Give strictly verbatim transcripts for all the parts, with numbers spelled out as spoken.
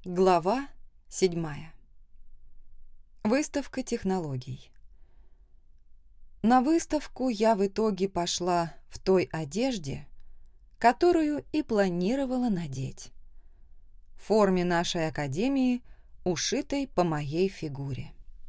Глава седьмая. Выставка технологий. На выставку я в итоге пошла в той одежде, которую и планировала надеть. В форме нашей академии, ушитой по моей фигуре.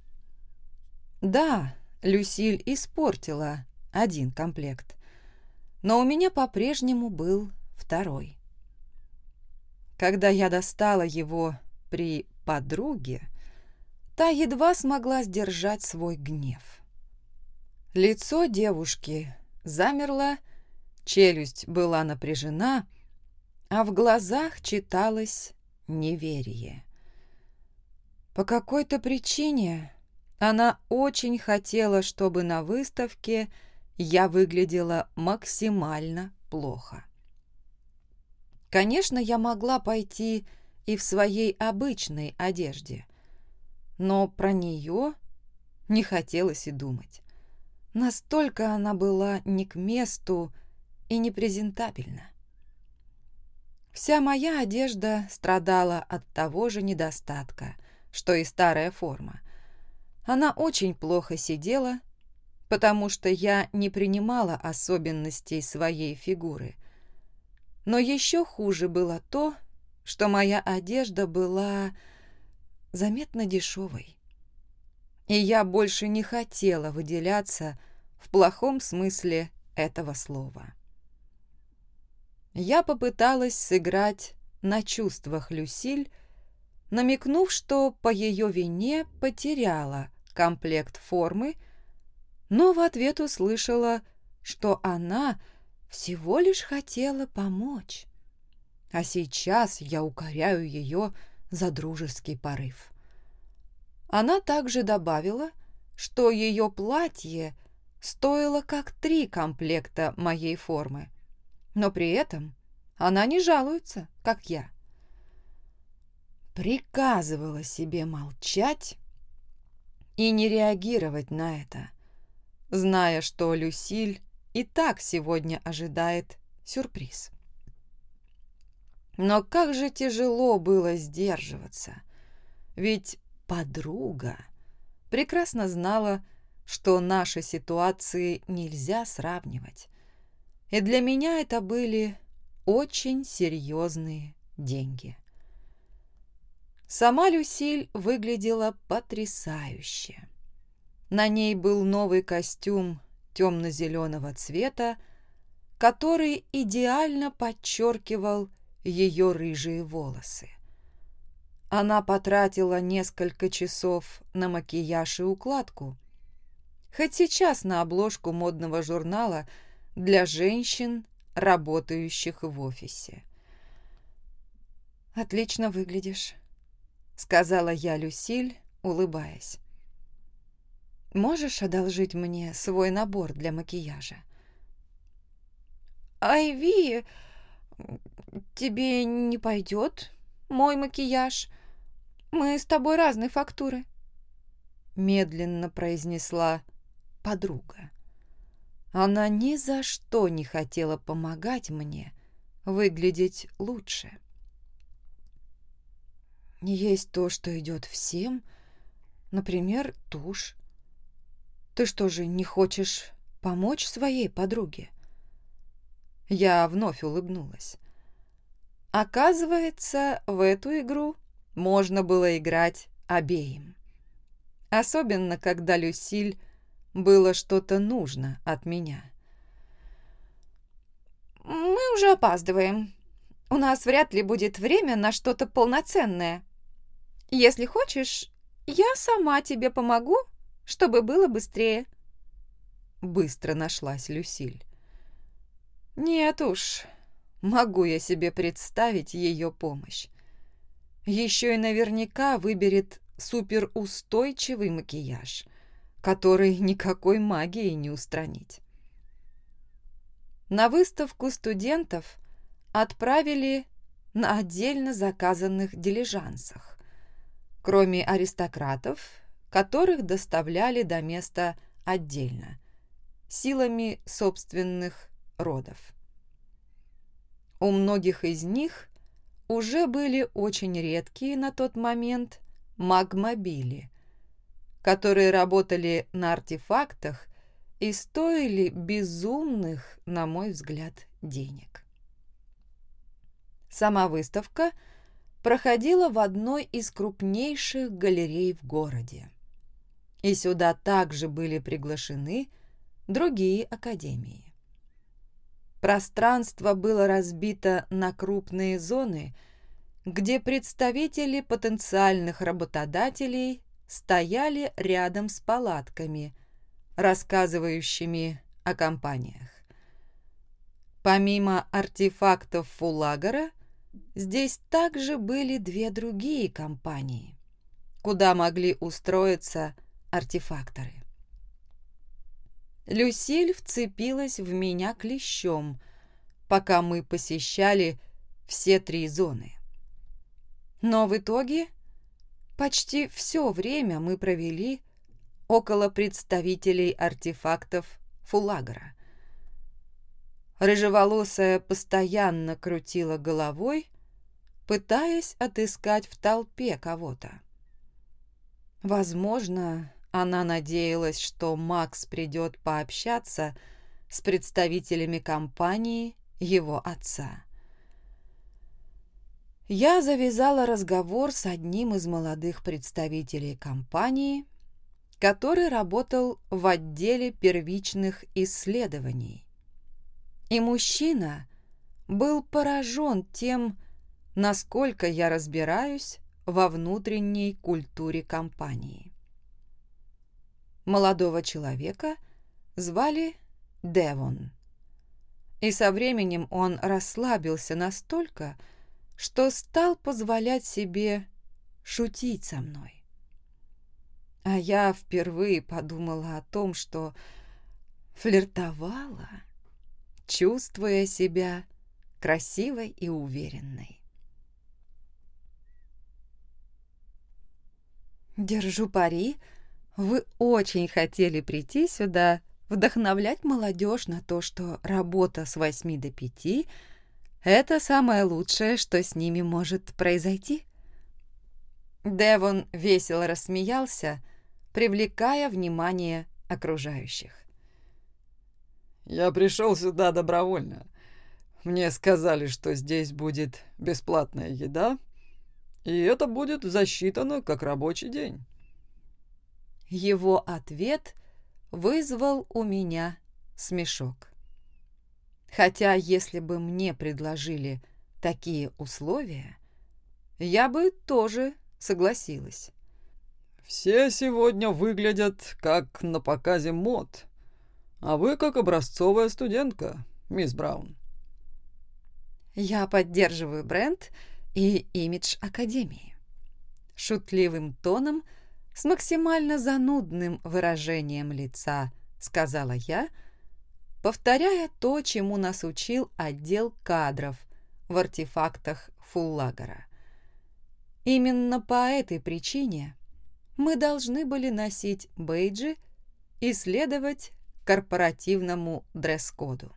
Да, Люсиль испортила один комплект, но у меня по-прежнему был второй. Когда я достала его при подруге, та едва смогла сдержать свой гнев. Лицо девушки замерло, челюсть была напряжена, а в глазах читалось неверие. По какой-то причине она очень хотела, чтобы на выставке я выглядела максимально плохо. Конечно, я могла пойти и в своей обычной одежде, но про нее не хотелось и думать. Настолько она была не к месту и непрезентабельна. Вся моя одежда страдала от того же недостатка, что и старая форма. Она очень плохо сидела, потому что я не принимала особенностей своей фигуры. Но еще хуже было то, что моя одежда была заметно дешевой. И я больше не хотела выделяться в плохом смысле этого слова. Я попыталась сыграть на чувствах Люсиль, намекнув, что по ее вине потеряла комплект формы, но в ответ услышала, что она всего лишь хотела помочь. А сейчас я укоряю ее за дружеский порыв. Она также добавила, что ее платье стоило как три комплекта моей формы, но при этом она не жалуется, как я. Приказывала себе молчать и не реагировать на это, зная, что Люсиль и так сегодня ожидает сюрприз. Но как же тяжело было сдерживаться, ведь подруга прекрасно знала, что наши ситуации нельзя сравнивать, и для меня это были очень серьезные деньги. Сама Люсиль выглядела потрясающе. На ней был новый костюм темно-зеленого цвета, который идеально подчеркивал ее рыжие волосы. Она потратила несколько часов на макияж и укладку, хоть сейчас на обложку модного журнала для женщин, работающих в офисе. «Отлично выглядишь», — сказала я Люсиль, улыбаясь. «Можешь одолжить мне свой набор для макияжа?» «Айви, тебе не пойдет мой макияж? Мы с тобой разной фактуры», — медленно произнесла подруга. Она ни за что не хотела помогать мне выглядеть лучше. «Есть то, что идет всем, например, тушь. Ты что же, не хочешь помочь своей подруге?» Я вновь улыбнулась. Оказывается, в эту игру можно было играть обеим. Особенно, когда Люсиль было что-то нужно от меня. «Мы уже опаздываем. У нас вряд ли будет время на что-то полноценное. Если хочешь, я сама тебе помогу, чтобы было быстрее». Быстро нашлась Люсиль. Нет уж, могу я себе представить ее помощь. Еще и наверняка выберет суперустойчивый макияж, который никакой магией не устранить. На выставку студентов отправили на отдельно заказанных дилижансах, кроме аристократов, которых доставляли до места отдельно, силами собственных родов. У многих из них уже были очень редкие на тот момент магмобили, которые работали на артефактах и стоили безумных, на мой взгляд, денег. Сама выставка проходила в одной из крупнейших галерей в городе, и сюда также были приглашены другие академии. Пространство было разбито на крупные зоны, где представители потенциальных работодателей стояли рядом с палатками, рассказывающими о компаниях. Помимо артефактов Фуллагера, здесь также были две другие компании, куда могли устроиться артефакторы. Люсиль вцепилась в меня клещом, пока мы посещали все три зоны. Но в итоге почти все время мы провели около представителей артефактов Фуллагера. Рыжеволосая постоянно крутила головой, пытаясь отыскать в толпе кого-то. Возможно, она надеялась, что Макс придет пообщаться с представителями компании его отца. Я завязала разговор с одним из молодых представителей компании, который работал в отделе первичных исследований. И мужчина был поражен тем, насколько я разбираюсь во внутренней культуре компании. Молодого человека звали Девон, и со временем он расслабился настолько, что стал позволять себе шутить со мной. А я впервые подумала о том, что флиртовала, чувствуя себя красивой и уверенной. Держу пари, вы очень хотели прийти сюда, вдохновлять молодежь на то, что работа с восьми до пяти – это самое лучшее, что с ними может произойти. Девон весело рассмеялся, привлекая внимание окружающих. «Я пришел сюда добровольно. Мне сказали, что здесь будет бесплатная еда, и это будет засчитано как рабочий день». Его ответ вызвал у меня смешок. Хотя, если бы мне предложили такие условия, я бы тоже согласилась. «Все сегодня выглядят как на показе мод, а вы как образцовая студентка, мисс Браун». Я поддерживаю бренд и имидж Академии. Шутливым тоном, с максимально занудным выражением лица, сказала я, повторяя то, чему нас учил отдел кадров в артефактах Фуллагера. Именно по этой причине мы должны были носить бейджи и следовать корпоративному дресс-коду.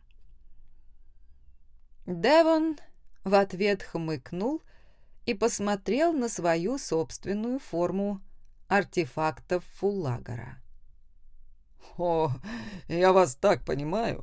Девон в ответ хмыкнул и посмотрел на свою собственную форму артефактов Фуллагера. «О, я вас так понимаю».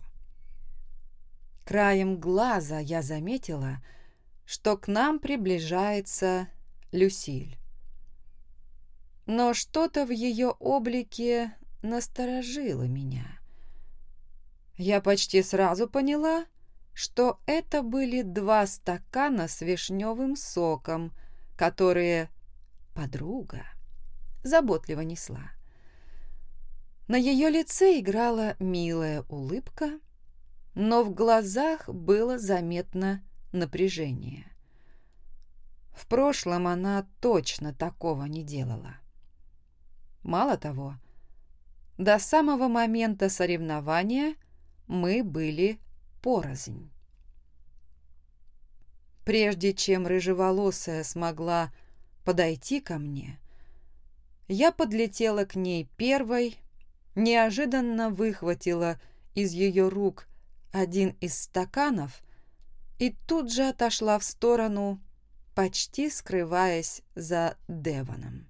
Краем глаза я заметила, что к нам приближается Люсиль. Но что-то в ее облике насторожило меня. Я почти сразу поняла, что это были два стакана с вишневым соком, которые подруга заботливо несла. На ее лице играла милая улыбка, но в глазах было заметно напряжение. В прошлом она точно такого не делала. Мало того, до самого момента соревнования мы были порознь. Прежде чем рыжеволосая смогла подойти ко мне, я подлетела к ней первой, неожиданно выхватила из ее рук один из стаканов и тут же отошла в сторону, почти скрываясь за Девоном.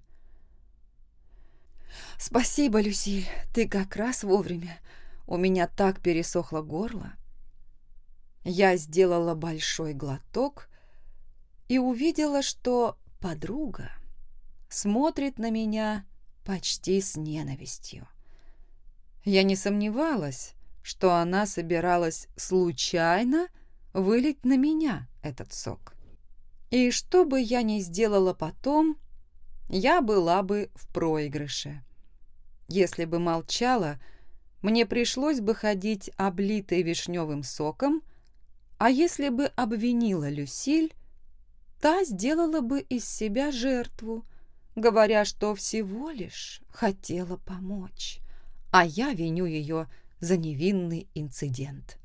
«Спасибо, Люсиль, ты как раз вовремя. У меня так пересохло горло». Я сделала большой глоток и увидела, что подруга смотрит на меня почти с ненавистью. Я не сомневалась, что она собиралась случайно вылить на меня этот сок. И что бы я ни сделала потом, я была бы в проигрыше. Если бы молчала, мне пришлось бы ходить облитой вишневым соком, а если бы обвинила Люсиль, та сделала бы из себя жертву, говоря, что всего лишь хотела помочь, а я виню ее за невинный инцидент.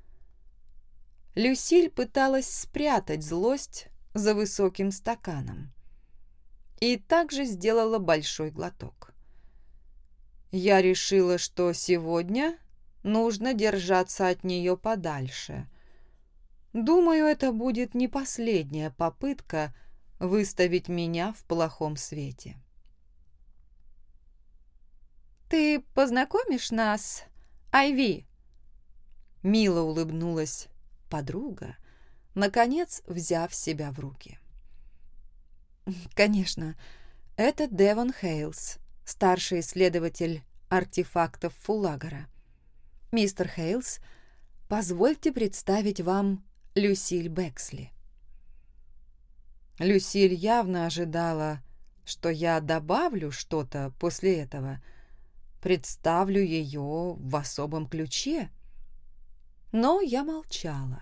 Люсиль пыталась спрятать злость за высоким стаканом и также сделала большой глоток. Я решила, что сегодня нужно держаться от нее подальше. Думаю, это будет не последняя попытка выставить меня в плохом свете. «Ты познакомишь нас, Айви?» Мило улыбнулась подруга, наконец взяв себя в руки. «Конечно, это Девон Хейлс, старший исследователь артефактов Фуллагора. Мистер Хейлс, позвольте представить вам Люсиль Бексли». Люсиль явно ожидала, что я добавлю что-то после этого, представлю ее в особом ключе, но я молчала.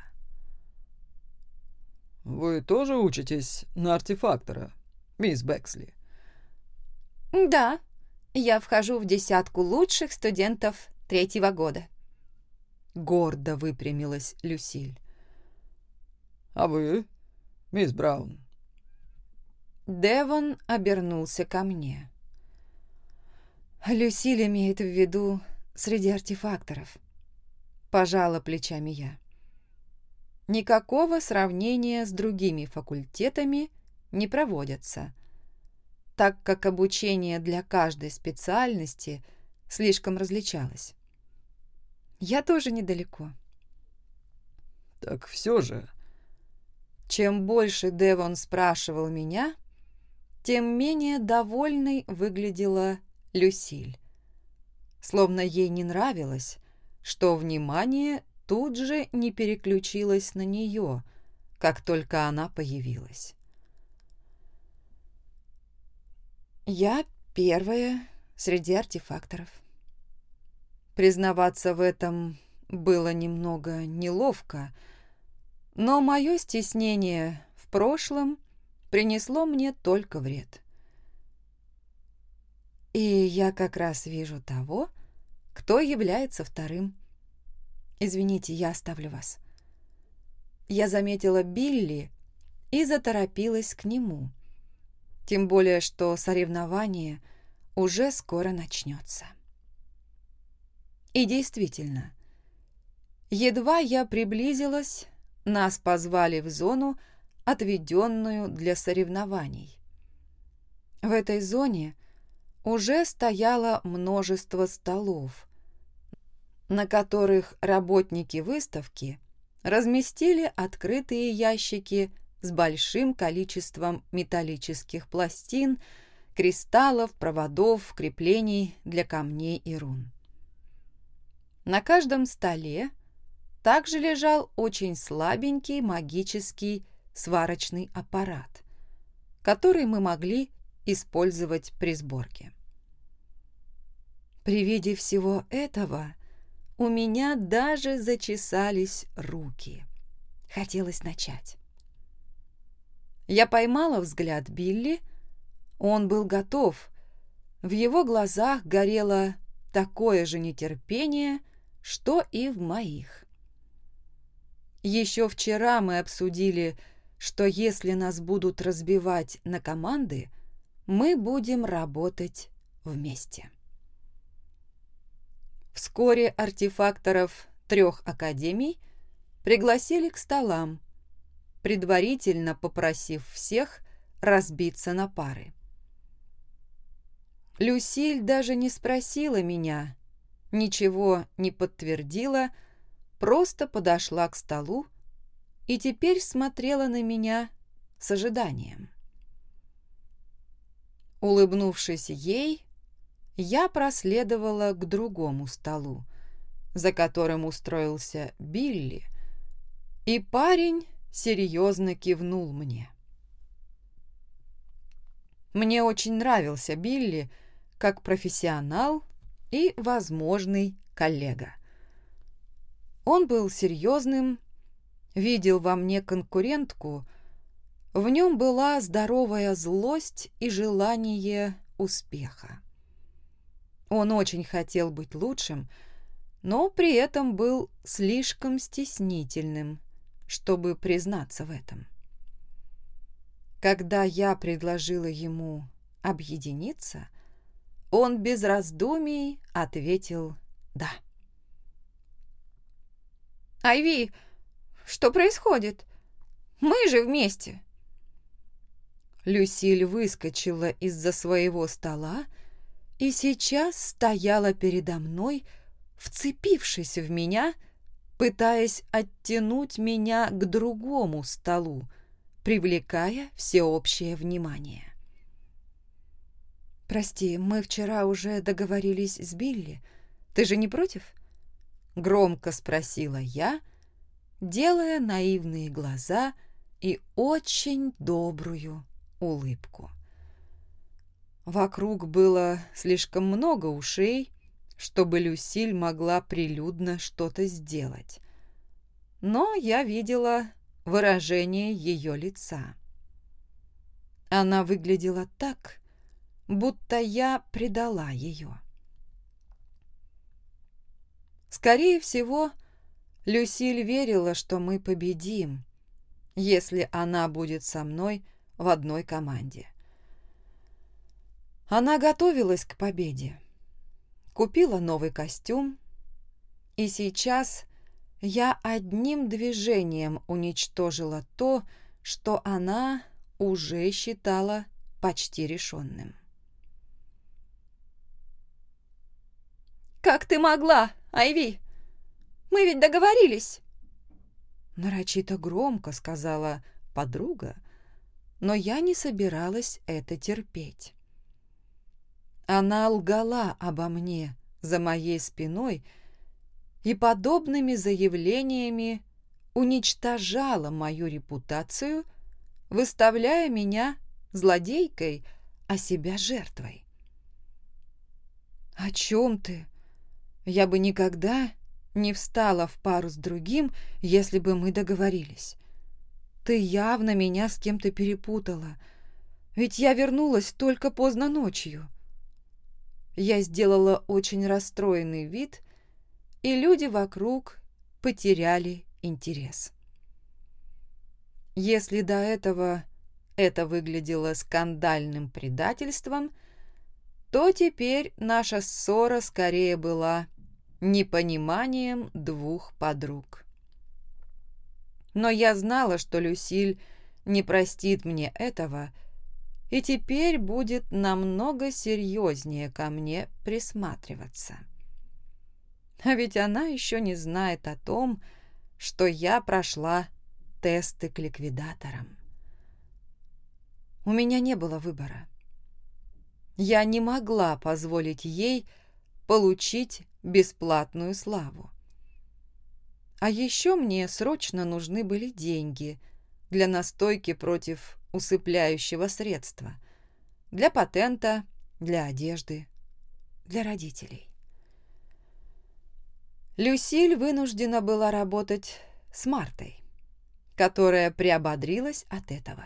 «Вы тоже учитесь на артефактора, мисс Бексли?» «Да, я вхожу в десятку лучших студентов третьего года», — гордо выпрямилась Люсиль. «А вы, мисс Браун?» Девон обернулся ко мне. «Люсиль имеет в виду среди артефакторов», — пожала плечами я. Никакого сравнения с другими факультетами не проводятся, так как обучение для каждой специальности слишком различалось. Я тоже недалеко. «Так все же...» Чем больше Девон спрашивал меня, тем менее довольной выглядела Люсиль. Словно ей не нравилось, что внимание тут же не переключилось на нее, как только она появилась. Я первая среди артефакторов. Признаваться в этом было немного неловко, но мое стеснение в прошлом принесло мне только вред. И я как раз вижу того, кто является вторым. Извините, я оставлю вас. Я заметила Билли и заторопилась к нему. Тем более, что соревнование уже скоро начнется. И действительно, едва я приблизилась, нас позвали в зону, отведенную для соревнований. В этой зоне уже стояло множество столов, на которых работники выставки разместили открытые ящики с большим количеством металлических пластин, кристаллов, проводов, креплений для камней и рун. На каждом столе также лежал очень слабенький магический сварочный аппарат, который мы могли использовать при сборке. При виде всего этого у меня даже зачесались руки. Хотелось начать. Я поймала взгляд Билли. Он был готов. В его глазах горело такое же нетерпение, что и в моих. Еще вчера мы обсудили, что если нас будут разбивать на команды, мы будем работать вместе. Вскоре артефакторов трех академий пригласили к столам, предварительно попросив всех разбиться на пары. Люсиль даже не спросила меня, ничего не подтвердила, просто подошла к столу и теперь смотрела на меня с ожиданием. Улыбнувшись ей, я проследовала к другому столу, за которым устроился Билли, и парень серьезно кивнул мне. Мне очень нравился Билли как профессионал и возможный коллега. Он был серьезным, видел во мне конкурентку, в нем была здоровая злость и желание успеха. Он очень хотел быть лучшим, но при этом был слишком стеснительным, чтобы признаться в этом. Когда я предложила ему объединиться, он без раздумий ответил «да». «Айви, что происходит? Мы же вместе!» Люсиль выскочила из-за своего стола и сейчас стояла передо мной, вцепившись в меня, пытаясь оттянуть меня к другому столу, привлекая всеобщее внимание. «Прости, мы вчера уже договорились с Билли. Ты же не против?» — громко спросила я, делая наивные глаза и очень добрую улыбку. Вокруг было слишком много ушей, чтобы Люсиль могла прилюдно что-то сделать. Но я видела выражение ее лица. Она выглядела так, будто я предала ее. Скорее всего, Люсиль верила, что мы победим, если она будет со мной в одной команде. Она готовилась к победе, купила новый костюм, и сейчас я одним движением уничтожила то, что она уже считала почти решенным. «Как ты могла, Айви? Мы ведь договорились!» Нарочито громко сказала подруга, но я не собиралась это терпеть. Она лгала обо мне за моей спиной и подобными заявлениями уничтожала мою репутацию, выставляя меня злодейкой, а себя жертвой. «О чем ты? Я бы никогда не встала в пару с другим, если бы мы договорились. Ты явно меня с кем-то перепутала, ведь я вернулась только поздно ночью». Я сделала очень расстроенный вид, и люди вокруг потеряли интерес. Если до этого это выглядело скандальным предательством, то теперь наша ссора скорее была непониманием двух подруг. Но я знала, что Люсиль не простит мне этого и теперь будет намного серьезнее ко мне присматриваться. А ведь она еще не знает о том, что я прошла тесты к ликвидаторам. У меня не было выбора. Я не могла позволить ей получить бесплатную славу. А еще мне срочно нужны были деньги для настойки против усыпляющего средства, для патента, для одежды, для родителей. Люсиль вынуждена была работать с Мартой, которая приободрилась от этого.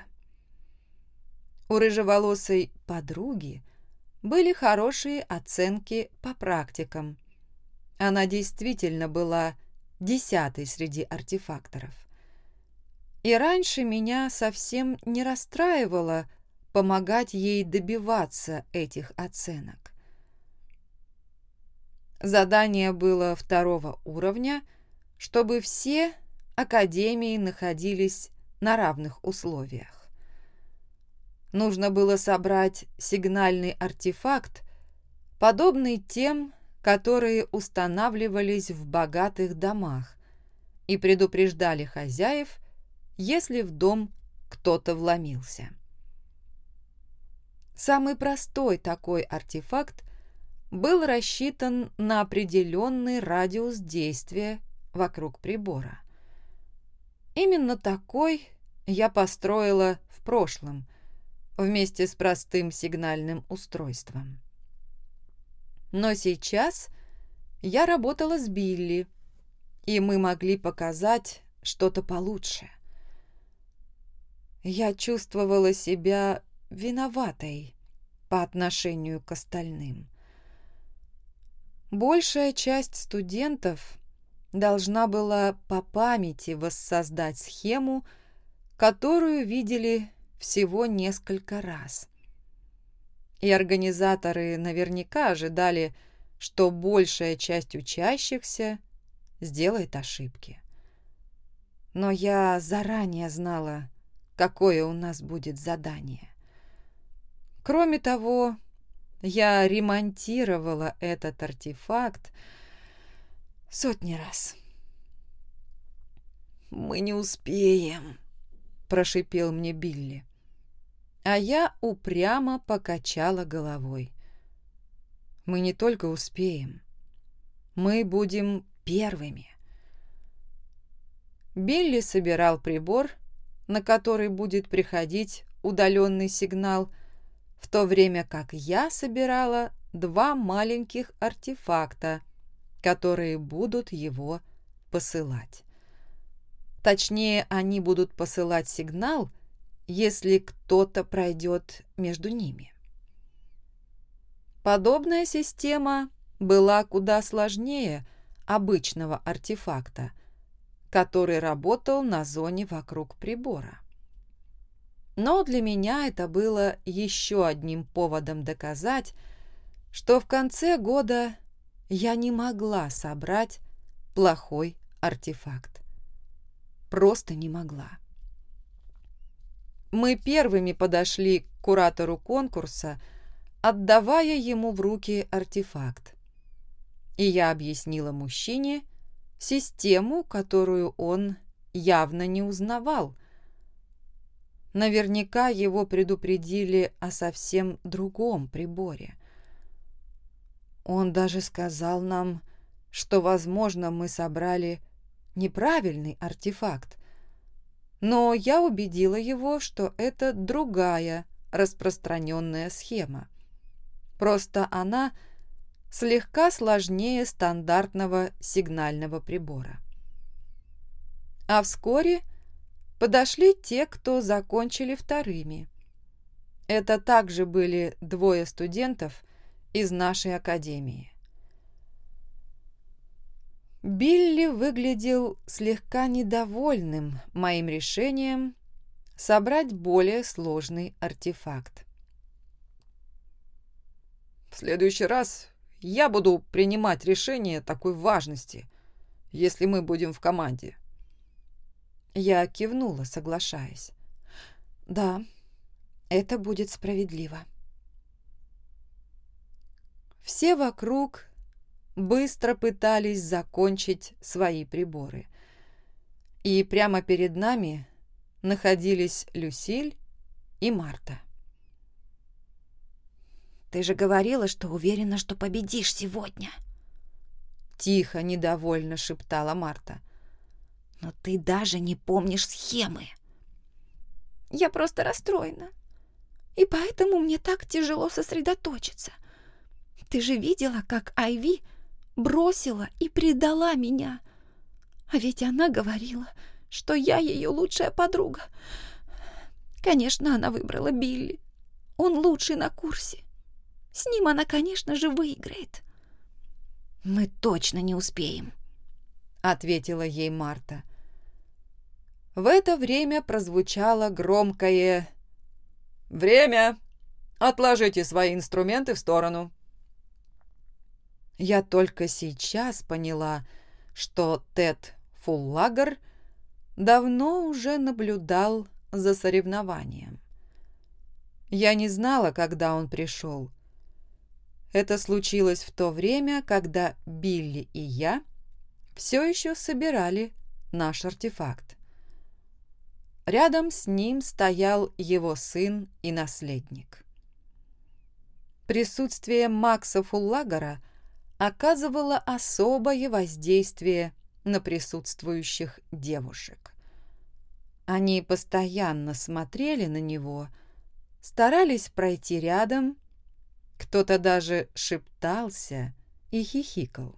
У рыжеволосой подруги были хорошие оценки по практикам. Она действительно была десятой среди артефакторов. И раньше меня совсем не расстраивало помогать ей добиваться этих оценок. Задание было второго уровня, чтобы все академии находились на равных условиях. Нужно было собрать сигнальный артефакт, подобный тем, которые устанавливались в богатых домах и предупреждали хозяев, если в дом кто-то вломился. Самый простой такой артефакт был рассчитан на определенный радиус действия вокруг прибора. Именно такой я построила в прошлом, вместе с простым сигнальным устройством. Но сейчас я работала с Билли, и мы могли показать что-то получше. Я чувствовала себя виноватой по отношению к остальным. Большая часть студентов должна была по памяти воссоздать схему, которую видели всего несколько раз. И организаторы наверняка ожидали, что большая часть учащихся сделает ошибки. Но я заранее знала, какое у нас будет задание. Кроме того, я ремонтировала этот артефакт сотни раз. «Мы не успеем», — прошипел мне Билли. А я упрямо покачала головой. «Мы не только успеем, мы будем первыми». Билли собирал прибор, на который будет приходить удаленный сигнал, в то время как я собирала два маленьких артефакта, которые будут его посылать. Точнее, они будут посылать сигнал, если кто-то пройдет между ними. Подобная система была куда сложнее обычного артефакта, который работал на зоне вокруг прибора. Но для меня это было еще одним поводом доказать, что в конце года я не могла собрать плохой артефакт. Просто не могла. Мы первыми подошли к куратору конкурса, отдавая ему в руки артефакт. И я объяснила мужчине систему, которую он явно не узнавал. Наверняка его предупредили о совсем другом приборе. Он даже сказал нам, что, возможно, мы собрали неправильный артефакт, но я убедила его, что это другая распространенная схема. Просто она слегка сложнее стандартного сигнального прибора. А вскоре подошли те, кто закончили вторыми. Это также были двое студентов из нашей академии. Билли выглядел слегка недовольным моим решением собрать более сложный артефакт. «В следующий раз я буду принимать решение такой важности, если мы будем в команде». Я кивнула, соглашаясь. «Да, это будет справедливо». Все вокруг быстро пытались закончить свои приборы. И прямо перед нами находились Люсиль и Марта. «Ты же говорила, что уверена, что победишь сегодня!» Тихо, недовольно шептала Марта. «Но ты даже не помнишь схемы!» «Я просто расстроена, и поэтому мне так тяжело сосредоточиться. Ты же видела, как Айви бросила и предала меня. А ведь она говорила, что я ее лучшая подруга. Конечно, она выбрала Билли. Он лучший на курсе. С ним она, конечно же, выиграет». «Мы точно не успеем», — ответила ей Марта. В это время прозвучало громкое «Время! Отложите свои инструменты в сторону». Я только сейчас поняла, что Тед Фуллагер давно уже наблюдал за соревнованием. Я не знала, когда он пришел. Это случилось в то время, когда Билли и я все еще собирали наш артефакт. Рядом с ним стоял его сын и наследник. Присутствие Макса Фуллагера оказывало особое воздействие на присутствующих девушек. Они постоянно смотрели на него, старались пройти рядом, кто-то даже шептался и хихикал.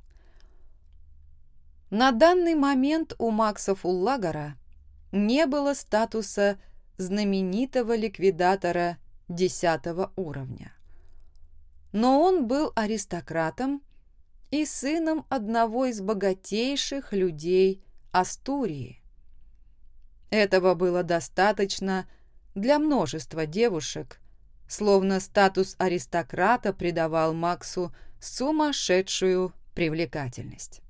На данный момент у Макса Фуллагера не было статуса знаменитого ликвидатора десятого уровня. Но он был аристократом и сыном одного из богатейших людей Астурии. Этого было достаточно для множества девушек, словно статус аристократа придавал Максу сумасшедшую привлекательность.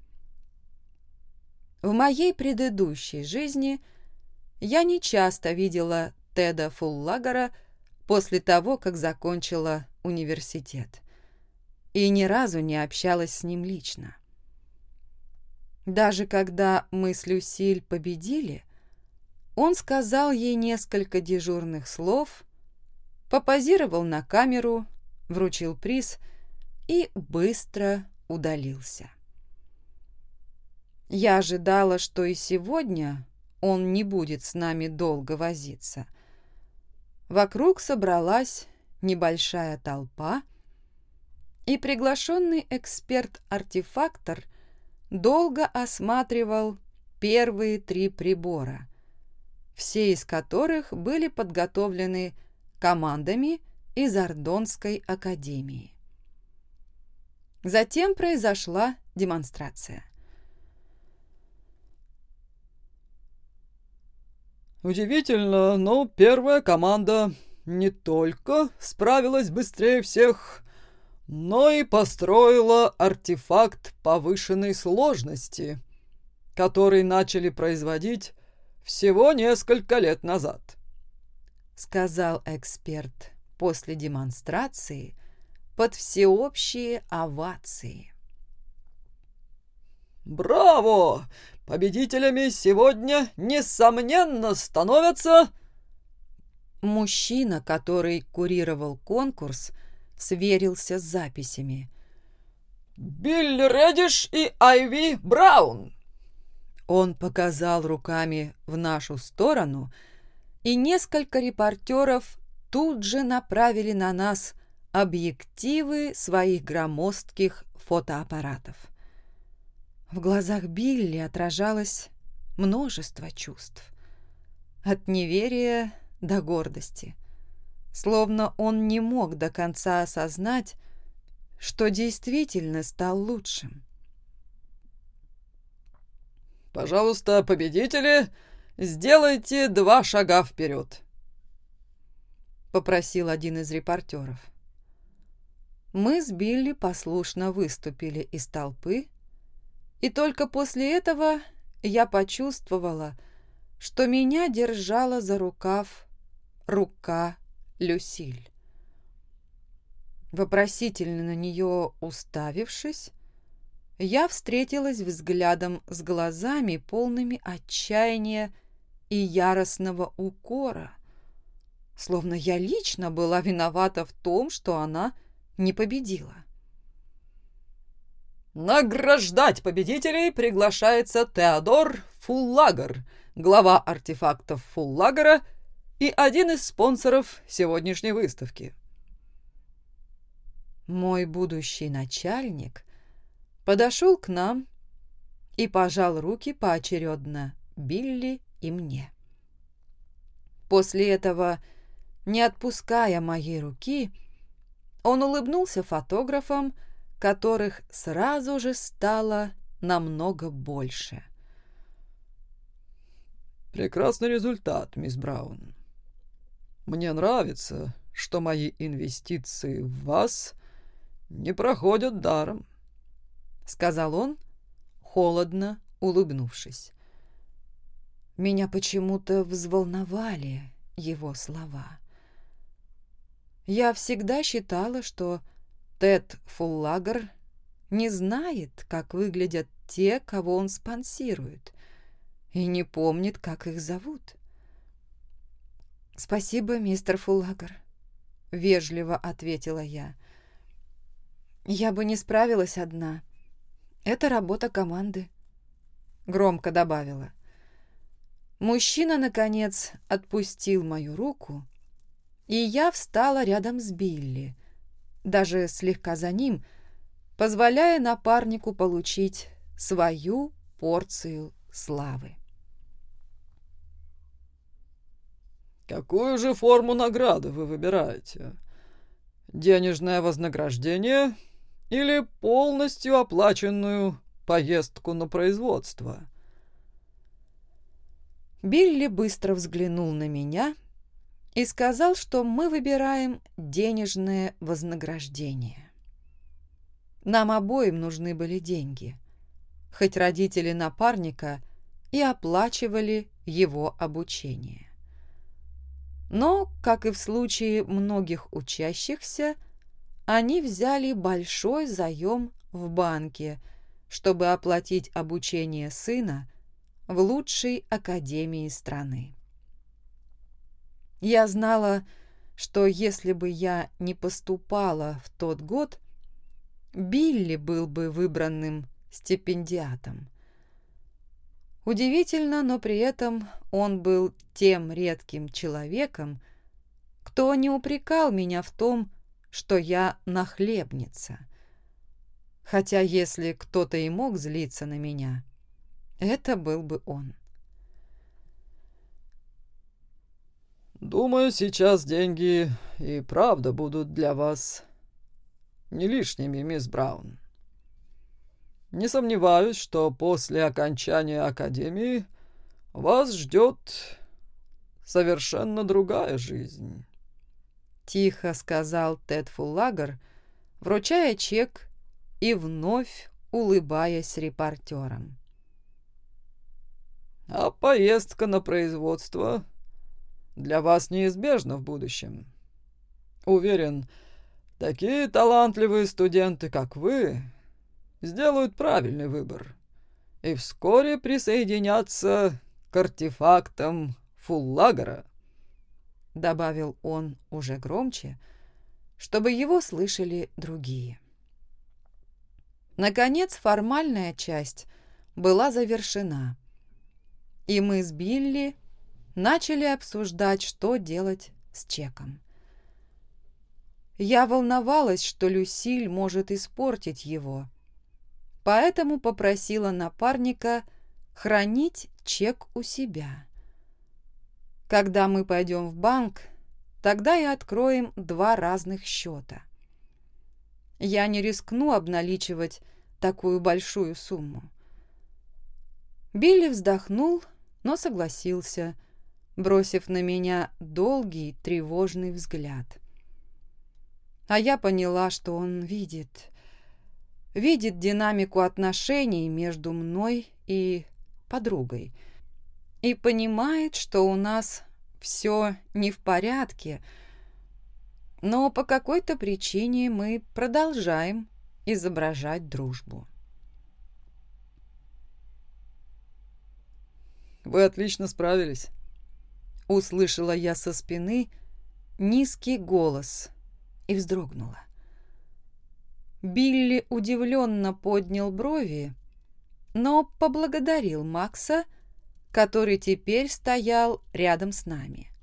В моей предыдущей жизни я нечасто видела Теда Фуллагера после того, как закончила университет, и ни разу не общалась с ним лично. Даже когда мы с Люсиль победили, он сказал ей несколько дежурных слов, попозировал на камеру, вручил приз и быстро удалился. Я ожидала, что и сегодня он не будет с нами долго возиться. Вокруг собралась небольшая толпа, и приглашенный эксперт-артефактор долго осматривал первые три прибора, все из которых были подготовлены командами из Ардонской академии. Затем произошла демонстрация. Удивительно, но первая команда не только справилась быстрее всех, но и построила артефакт повышенной сложности, который начали производить всего несколько лет назад, сказал эксперт после демонстрации под всеобщие овации. Браво! Победителями сегодня, несомненно, становятся... Мужчина, который курировал конкурс, сверился с записями. Билли Реддиш и Айви Браун. Он показал руками в нашу сторону, и несколько репортеров тут же направили на нас объективы своих громоздких фотоаппаратов. В глазах Билли отражалось множество чувств. От неверия до гордости. Словно он не мог до конца осознать, что действительно стал лучшим. «Пожалуйста, победители, сделайте два шага вперед», — попросил один из репортеров. Мы с Билли послушно выступили из толпы, и только после этого я почувствовала, что меня держала за рукав рука Люсиль. Вопросительно на нее уставившись, я встретилась взглядом с глазами, полными отчаяния и яростного укора, словно я лично была виновата в том, что она не победила. Награждать победителей приглашается Теодор Фуллагер, глава артефактов Фуллагера и один из спонсоров сегодняшней выставки. Мой будущий начальник подошел к нам и пожал руки поочередно Билли и мне. После этого, не отпуская моей руки, он улыбнулся фотографам, которых сразу же стало намного больше. «Прекрасный результат, мисс Браун. Мне нравится, что мои инвестиции в вас не проходят даром», — сказал он, холодно улыбнувшись. Меня почему-то взволновали его слова. Я всегда считала, что Тед Фуллагер не знает, как выглядят те, кого он спонсирует, и не помнит, как их зовут. «Спасибо, мистер Фуллагер», — вежливо ответила я. «Я бы не справилась одна. Это работа команды», — громко добавила. Мужчина, наконец, отпустил мою руку, и я встала рядом с Билли, даже слегка за ним, позволяя напарнику получить свою порцию славы. «Какую же форму награды вы выбираете? Денежное вознаграждение или полностью оплаченную поездку на производство?» Билли быстро взглянул на меня и сказал, что мы выбираем денежное вознаграждение. Нам обоим нужны были деньги, хоть родители напарника и оплачивали его обучение. Но, как и в случае многих учащихся, они взяли большой заем в банке, чтобы оплатить обучение сына в лучшей академии страны. Я знала, что если бы я не поступала в тот год, Билли был бы выбранным стипендиатом. Удивительно, но при этом он был тем редким человеком, кто не упрекал меня в том, что я нахлебница. Хотя если кто-то и мог злиться на меня, это был бы он. «Думаю, сейчас деньги и правда будут для вас не лишними, мисс Браун. Не сомневаюсь, что после окончания академии вас ждет совершенно другая жизнь», — тихо сказал Тед Фуллагер, вручая чек и вновь улыбаясь репортерам. «А поездка на производство для вас неизбежна в будущем. Уверен, такие талантливые студенты, как вы, сделают правильный выбор и вскоре присоединятся к артефактам Фуллагера», — добавил он уже громче, чтобы его слышали другие. Наконец, формальная часть была завершена, и мы с Билли начали обсуждать, что делать с чеком. Я волновалась, что Люсиль может испортить его, поэтому попросила напарника хранить чек у себя. Когда мы пойдем в банк, тогда и откроем два разных счета. Я не рискну обналичивать такую большую сумму. Билли вздохнул, но согласился, бросив на меня долгий тревожный взгляд. А я поняла, что он видит, видит динамику отношений между мной и подругой и понимает, что у нас все не в порядке, но по какой-то причине мы продолжаем изображать дружбу. «Вы отлично справились», — услышала я со спины низкий голос и вздрогнула. Билли удивленно поднял брови, но поблагодарил Макса, который теперь стоял рядом с нами.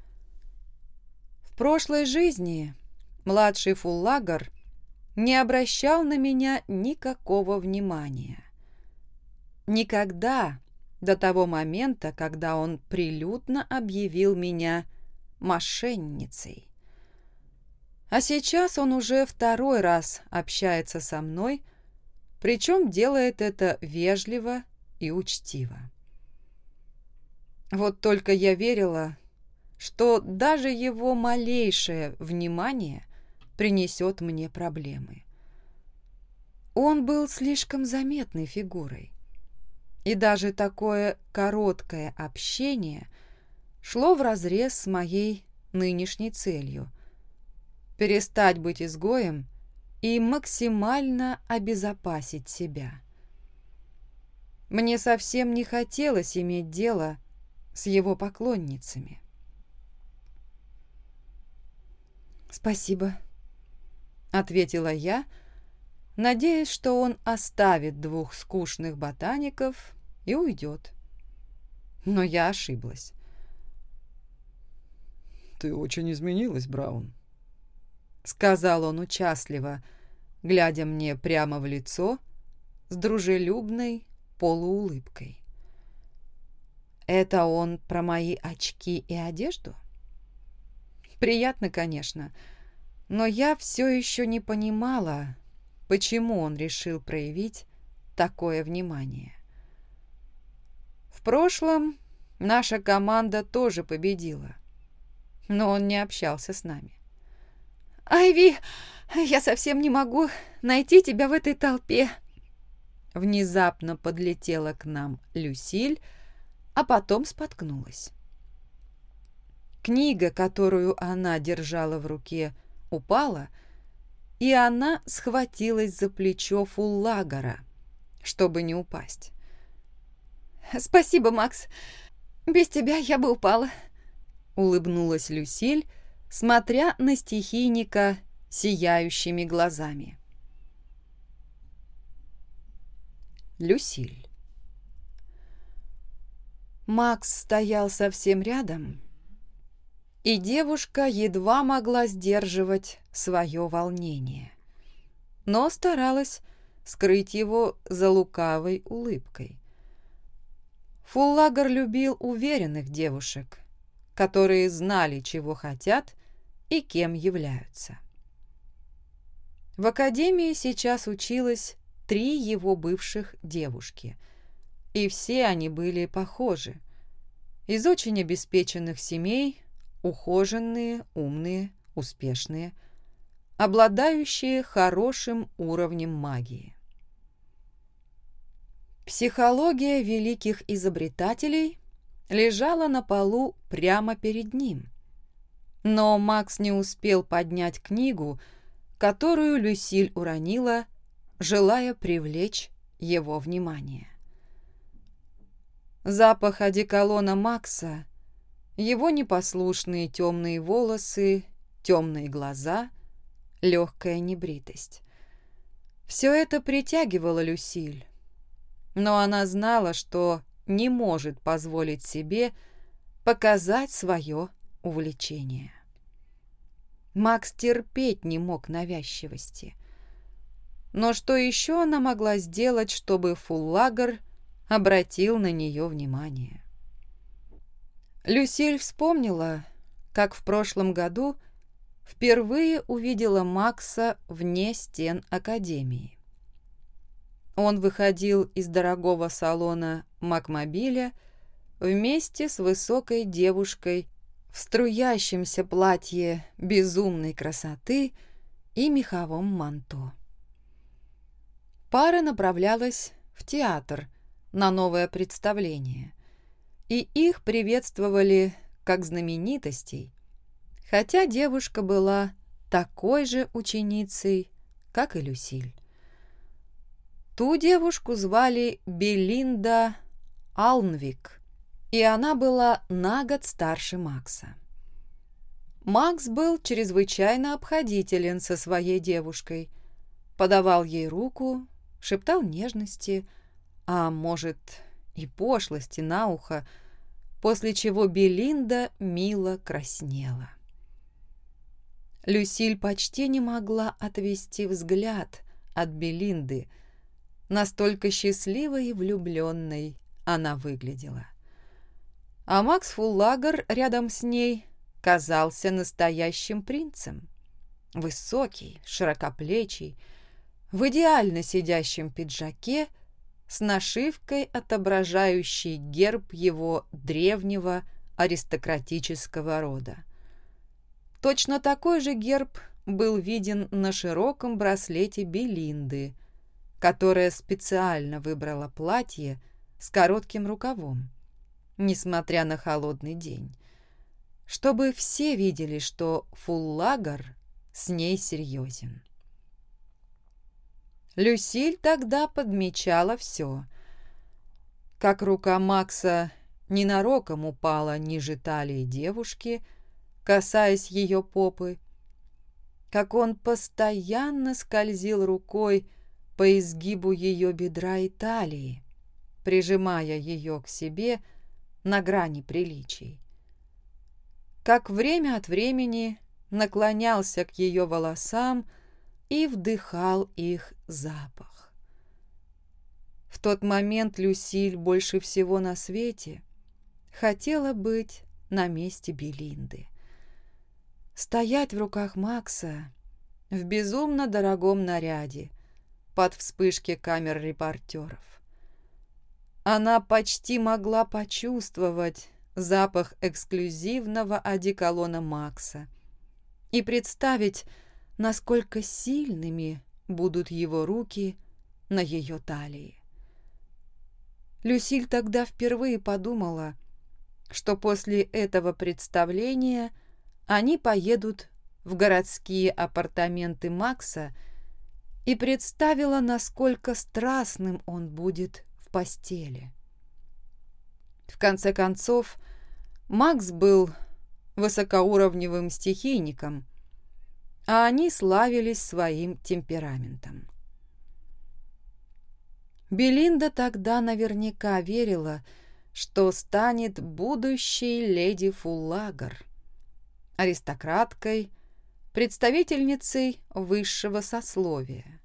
В прошлой жизни младший Фуллагер не обращал на меня никакого внимания. Никогда до того момента, когда он прилюдно объявил меня мошенницей. А сейчас он уже второй раз общается со мной, причем делает это вежливо и учтиво. Вот только я верила, что даже его малейшее внимание принесет мне проблемы. Он был слишком заметной фигурой. И даже такое короткое общение шло вразрез с моей нынешней целью – перестать быть изгоем и максимально обезопасить себя. Мне совсем не хотелось иметь дело с его поклонницами. «Спасибо», — ответила я, надеясь, что он оставит двух скучных ботаников и уйдет. Но я ошиблась. «Ты очень изменилась, Браун», — сказал он участливо, глядя мне прямо в лицо с дружелюбной полуулыбкой. Это он про мои очки и одежду? Приятно, конечно, но я все еще не понимала, почему он решил проявить такое внимание. В прошлом наша команда тоже победила, но он не общался с нами. «Айви, я совсем не могу найти тебя в этой толпе!» Внезапно подлетела к нам Люсиль, а потом споткнулась. Книга, которую она держала в руке, упала, и она схватилась за плечо Фуллагора, чтобы не упасть. «Спасибо, Макс. Без тебя я бы упала», — улыбнулась Люсиль, смотря на стихийника сияющими глазами. Люсиль. Макс стоял совсем рядом, и девушка едва могла сдерживать свое волнение, но старалась скрыть его за лукавой улыбкой. Фуллагор любил уверенных девушек, которые знали, чего хотят и кем являются. В академии сейчас училось три его бывших девушки, и все они были похожи. Из очень обеспеченных семей, ухоженные, умные, успешные, обладающие хорошим уровнем магии. Психология великих изобретателей лежала на полу прямо перед ним, но Макс не успел поднять книгу, которую Люсиль уронила, желая привлечь его внимание. Запах одеколона Макса, его непослушные темные волосы, темные глаза, легкая небритость. Все это притягивало Люсиль, но она знала, что не может позволить себе показать свое увлечение. Макс терпеть не мог навязчивости. Но что еще она могла сделать, чтобы Фуллагор обратил на нее внимание? Люсиль вспомнила, как в прошлом году впервые увидела Макса вне стен академии. Он выходил из дорогого салона Макмобиля вместе с высокой девушкой в струящемся платье безумной красоты и меховом манто. Пара направлялась в театр на новое представление, и их приветствовали как знаменитостей, хотя девушка была такой же ученицей, как и Люсиль. Ту девушку звали Белинда Алнвик, и она была на год старше Макса. Макс был чрезвычайно обходителен со своей девушкой, подавал ей руку, шептал нежности, а может и пошлости на ухо, после чего Белинда мило краснела. Люсиль почти не могла отвести взгляд от Белинды, настолько счастливой и влюбленной она выглядела. А Макс Фуллагор рядом с ней казался настоящим принцем. Высокий, широкоплечий, в идеально сидящем пиджаке с нашивкой, отображающей герб его древнего аристократического рода. Точно такой же герб был виден на широком браслете Белинды, которая специально выбрала платье с коротким рукавом, несмотря на холодный день, чтобы все видели, что Фуллагер с ней серьезен. Люсиль тогда подмечала все. Как рука Макса ненароком упала ниже талии девушки, касаясь ее попы, как он постоянно скользил рукой по изгибу ее бедра и талии, прижимая ее к себе на грани приличий, как время от времени наклонялся к ее волосам и вдыхал их запах. В тот момент Люсиль больше всего на свете хотела быть на месте Белинды. Стоять в руках Макса в безумно дорогом наряде под вспышки камер репортеров. Она почти могла почувствовать запах эксклюзивного одеколона Макса и представить, насколько сильными будут его руки на ее талии. Люсиль тогда впервые подумала, что после этого представления они поедут в городские апартаменты Макса, и представила, насколько страстным он будет в постели. В конце концов, Макс был высокоуровневым стихийником, а они славились своим темпераментом. Белинда тогда наверняка верила, что станет будущей леди Фуллагер, аристократкой, представительницей высшего сословия.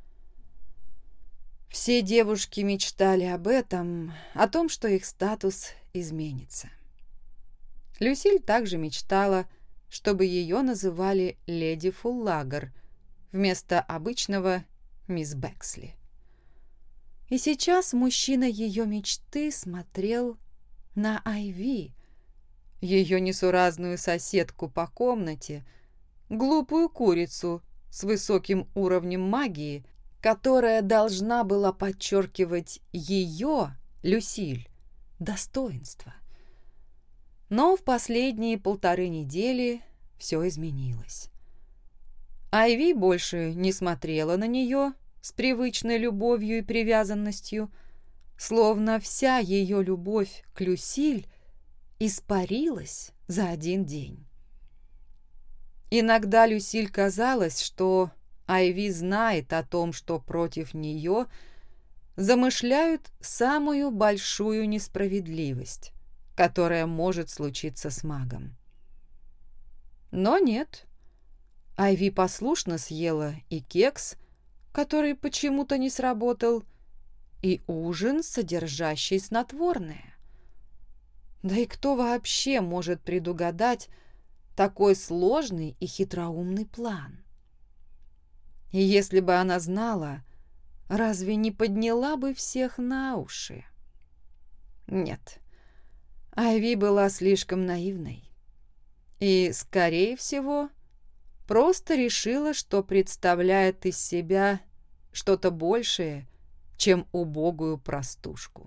Все девушки мечтали об этом, о том, что их статус изменится. Люсиль также мечтала, чтобы ее называли леди Фуллагер вместо обычного мисс Бэксли. И сейчас мужчина ее мечты смотрел на Айви, ее несуразную соседку по комнате, глупую курицу с высоким уровнем магии, которая должна была подчеркивать ее, Люсиль, достоинство. Но в последние полторы недели все изменилось. Айви больше не смотрела на нее с привычной любовью и привязанностью, словно вся ее любовь к Люсиль испарилась за один день. Иногда Люсиль казалось, что Айви знает о том, что против нее замышляют самую большую несправедливость, которая может случиться с магом. Но нет. Айви послушно съела и кекс, который почему-то не сработал, и ужин, содержащий снотворное. Да и кто вообще может предугадать такой сложный и хитроумный план? И если бы она знала, разве не подняла бы всех на уши? Нет, Айви была слишком наивной и, скорее всего, просто решила, что представляет из себя что-то большее, чем убогую простушку.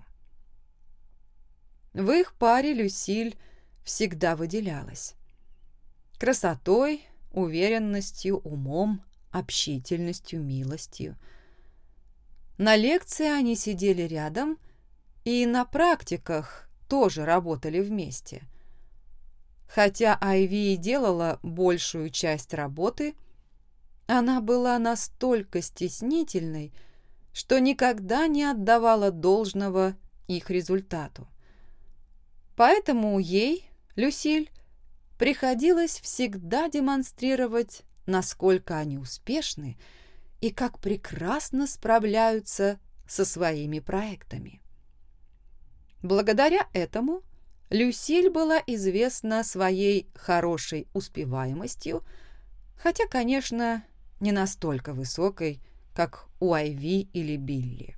В их паре Люсиль всегда выделялась красотой, уверенностью, умом, общительностью, милостью. На лекции они сидели рядом и на практиках тоже работали вместе. Хотя Айви и делала большую часть работы, она была настолько стеснительной, что никогда не отдавала должного их результату. Поэтому ей, Люсиль, приходилось всегда демонстрировать, насколько они успешны и как прекрасно справляются со своими проектами. Благодаря этому Люсиль была известна своей хорошей успеваемостью, хотя, конечно, не настолько высокой, как у Айви или Билли.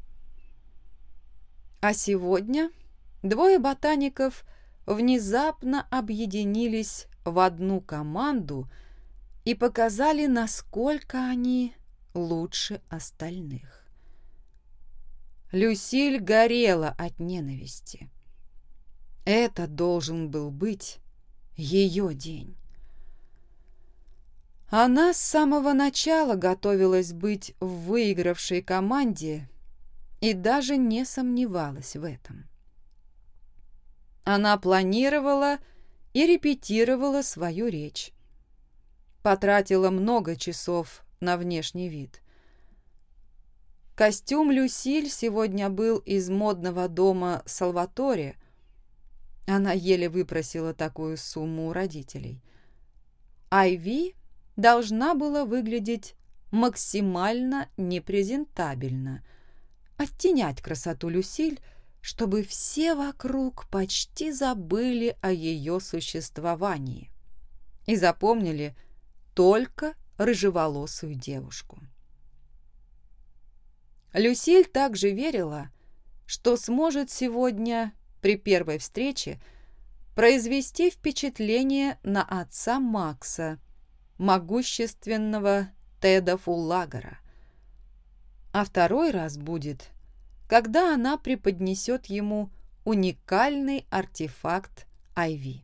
А сегодня двое ботаников внезапно объединились в одну команду и показали, насколько они лучше остальных. Люсиль горела от ненависти. Это должен был быть ее день. Она с самого начала готовилась быть в выигравшей команде и даже не сомневалась в этом. Она планировала и репетировала свою речь. Потратила много часов на внешний вид. Костюм Люсиль сегодня был из модного дома Салваторе. Она еле выпросила такую сумму у родителей. Айви должна была выглядеть максимально непрезентабельно, оттенять красоту Люсиль, чтобы все вокруг почти забыли о ее существовании и запомнили только рыжеволосую девушку. Люсиль также верила, что сможет сегодня при первой встрече произвести впечатление на отца Макса, могущественного Теда Фуллагера. А второй раз будет, когда она преподнесет ему уникальный артефакт Айви.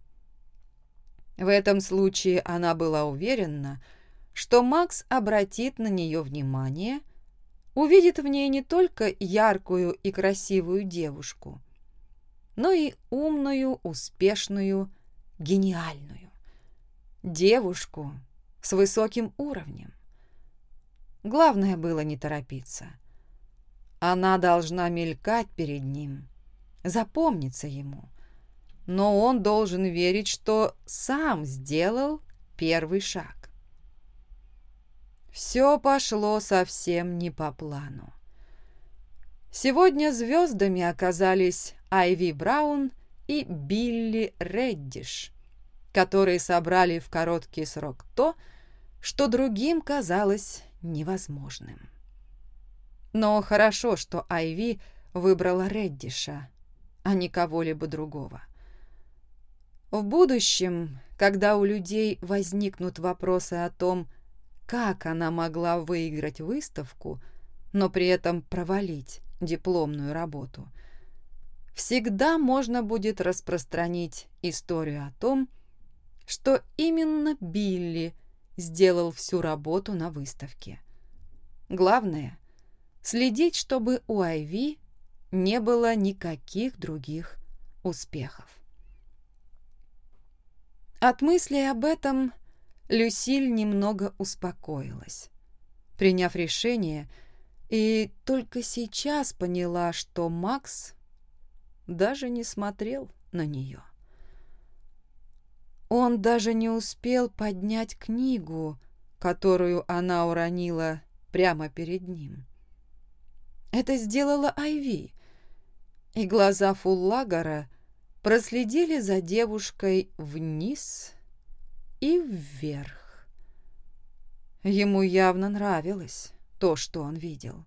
В этом случае она была уверена, что Макс обратит на нее внимание, увидит в ней не только яркую и красивую девушку, но и умную, успешную, гениальную девушку с высоким уровнем. Главное было не торопиться. Она должна мелькать перед ним, запомниться ему, но он должен верить, что сам сделал первый шаг. Все пошло совсем не по плану. Сегодня звездами оказались Айви Браун и Билли Реддиш, которые собрали в короткий срок то, что другим казалось невозможным. Но хорошо, что Айви выбрала Реддиша, а не кого-либо другого. В будущем, когда у людей возникнут вопросы о том, как она могла выиграть выставку, но при этом провалить дипломную работу, всегда можно будет распространить историю о том, что именно Билли сделал всю работу на выставке. Главное — следить, чтобы у Айви не было никаких других успехов. От мысли об этом Люсиль немного успокоилась, приняв решение, и только сейчас поняла, что Макс даже не смотрел на нее. Он даже не успел поднять книгу, которую она уронила прямо перед ним. Это сделала Айви, и глаза Фуллагера проследили за девушкой вниз и вверх. Ему явно нравилось то, что он видел.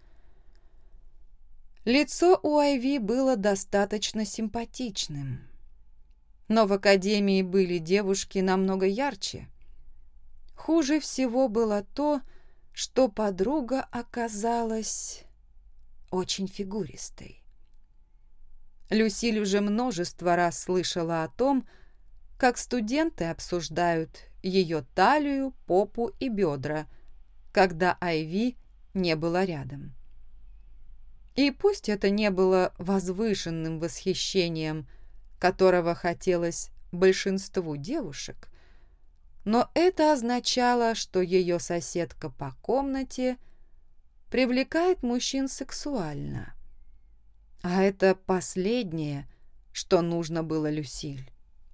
Лицо у Айви было достаточно симпатичным, но в академии были девушки намного ярче. Хуже всего было то, что подруга оказалась очень фигуристой. Люсиль уже множество раз слышала о том, как студенты обсуждают ее талию, попу и бедра, когда Айви не было рядом. И пусть это не было возвышенным восхищением, которого хотелось большинству девушек, но это означало, что ее соседка по комнате привлекает мужчин сексуально. А это последнее, что нужно было Люсиль.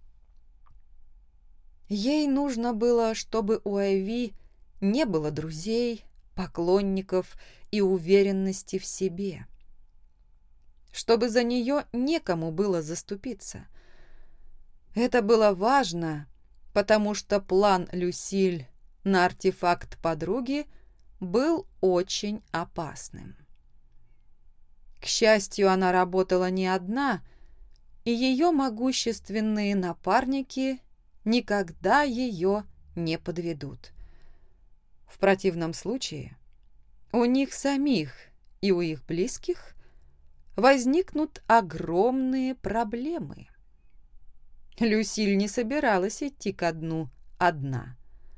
Ей нужно было, чтобы у Айви не было друзей, поклонников и уверенности в себе, чтобы за нее некому было заступиться. Это было важно, потому что план Люсиль на артефакт подруги был очень опасным. К счастью, она работала не одна, и ее могущественные напарники никогда ее не подведут. В противном случае у них самих и у их близких возникнут огромные проблемы. Люсиль не собиралась идти ко дну одна.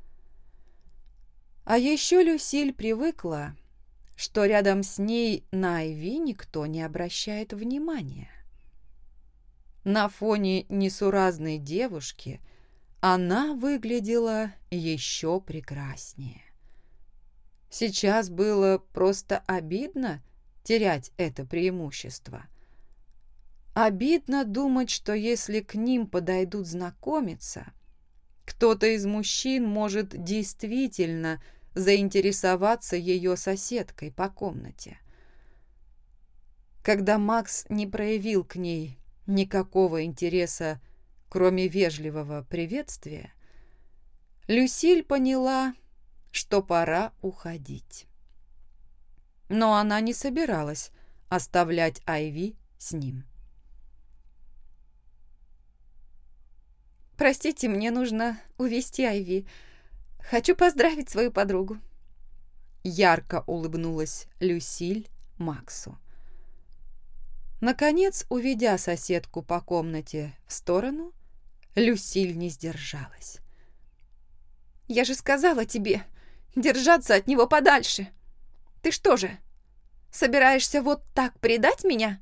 А еще Люсиль привыкла, что рядом с ней на Айви никто не обращает внимания. На фоне несуразной девушки она выглядела еще прекраснее. Сейчас было просто обидно терять это преимущество. Обидно думать, что если к ним подойдут знакомиться, кто-то из мужчин может действительно заинтересоваться ее соседкой по комнате. Когда Макс не проявил к ней никакого интереса, кроме вежливого приветствия, Люсиль поняла, что пора уходить. Но она не собиралась оставлять Айви с ним. «Простите, мне нужно увезти Айви. Хочу поздравить свою подругу». Ярко улыбнулась Люсиль Максу. Наконец, уведя соседку по комнате в сторону, Люсиль не сдержалась. «Я же сказала тебе держаться от него подальше. Ты что же, собираешься вот так предать меня?»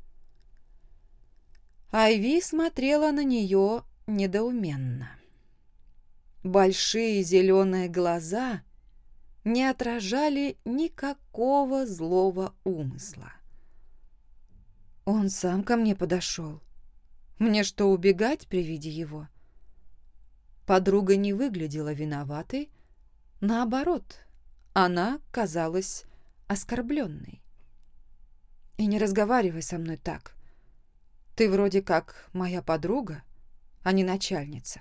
Айви смотрела на нее недоуменно. Большие зеленые глаза не отражали никакого злого умысла. Он сам ко мне подошел. Мне что, убегать при виде его? Подруга не выглядела виноватой. Наоборот, она казалась оскорбленной. И не разговаривай со мной так. Ты вроде как моя подруга, а не начальница.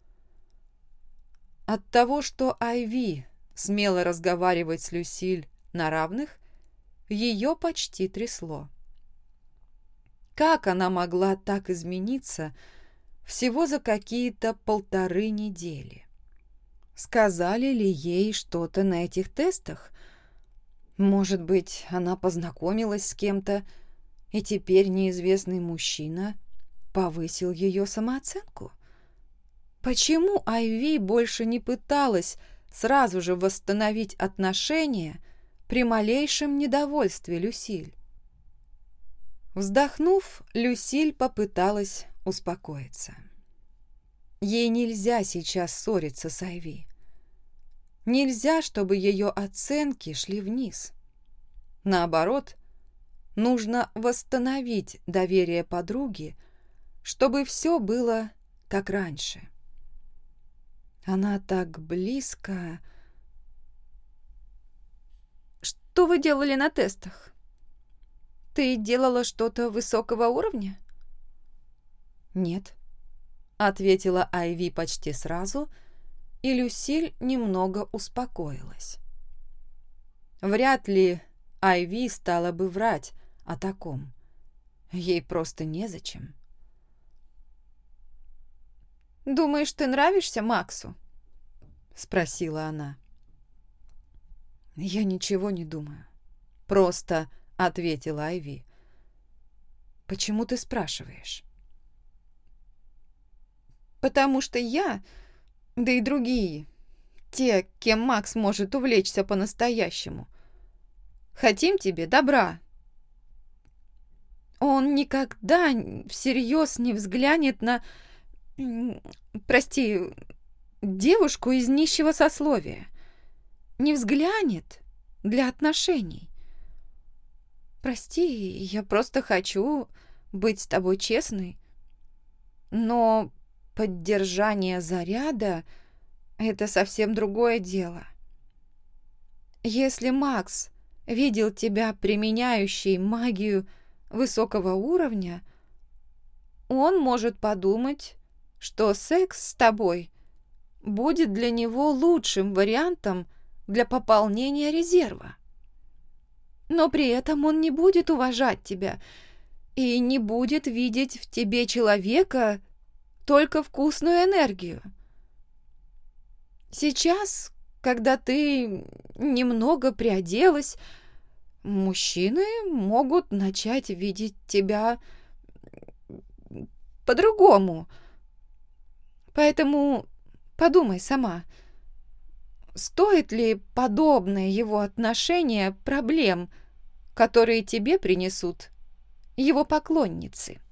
От того, что Айви смела разговаривать с Люсиль на равных, ее почти трясло. Как она могла так измениться всего за какие-то полторы недели? Сказали ли ей что-то на этих тестах? Может быть, она познакомилась с кем-то, и теперь неизвестный мужчина повысил ее самооценку? Почему Айви больше не пыталась сразу же восстановить отношения при малейшем недовольстве Люсиль? Вздохнув, Люсиль попыталась успокоиться. Ей нельзя сейчас ссориться с Айви. Нельзя, чтобы ее оценки шли вниз. Наоборот, нужно восстановить доверие подруги, чтобы все было как раньше. Она так близко. «Что вы делали на тестах? Ты делала что-то высокого уровня?» «Нет», — ответила Айви почти сразу, и Люсиль немного успокоилась. Вряд ли Айви стала бы врать о таком. Ей просто незачем. «Думаешь, ты нравишься Максу?» — спросила она. «Я ничего не думаю. Просто...» — ответила Айви. «Почему ты спрашиваешь?» «Потому что я, да и другие, те, кем Макс может увлечься по-настоящему, хотим тебе добра. Он никогда всерьез не взглянет на, прости, девушку из нищего сословия. Не взглянет для отношений. Прости, я просто хочу быть с тобой честной. Но поддержание заряда — это совсем другое дело. Если Макс видел тебя применяющей магию высокого уровня, он может подумать, что секс с тобой будет для него лучшим вариантом для пополнения резерва. Но при этом он не будет уважать тебя и не будет видеть в тебе человека, только вкусную энергию. Сейчас, когда ты немного приоделась, мужчины могут начать видеть тебя по-другому. Поэтому подумай сама, стоит ли подобное его отношение проблем, которые тебе принесут его поклонницы.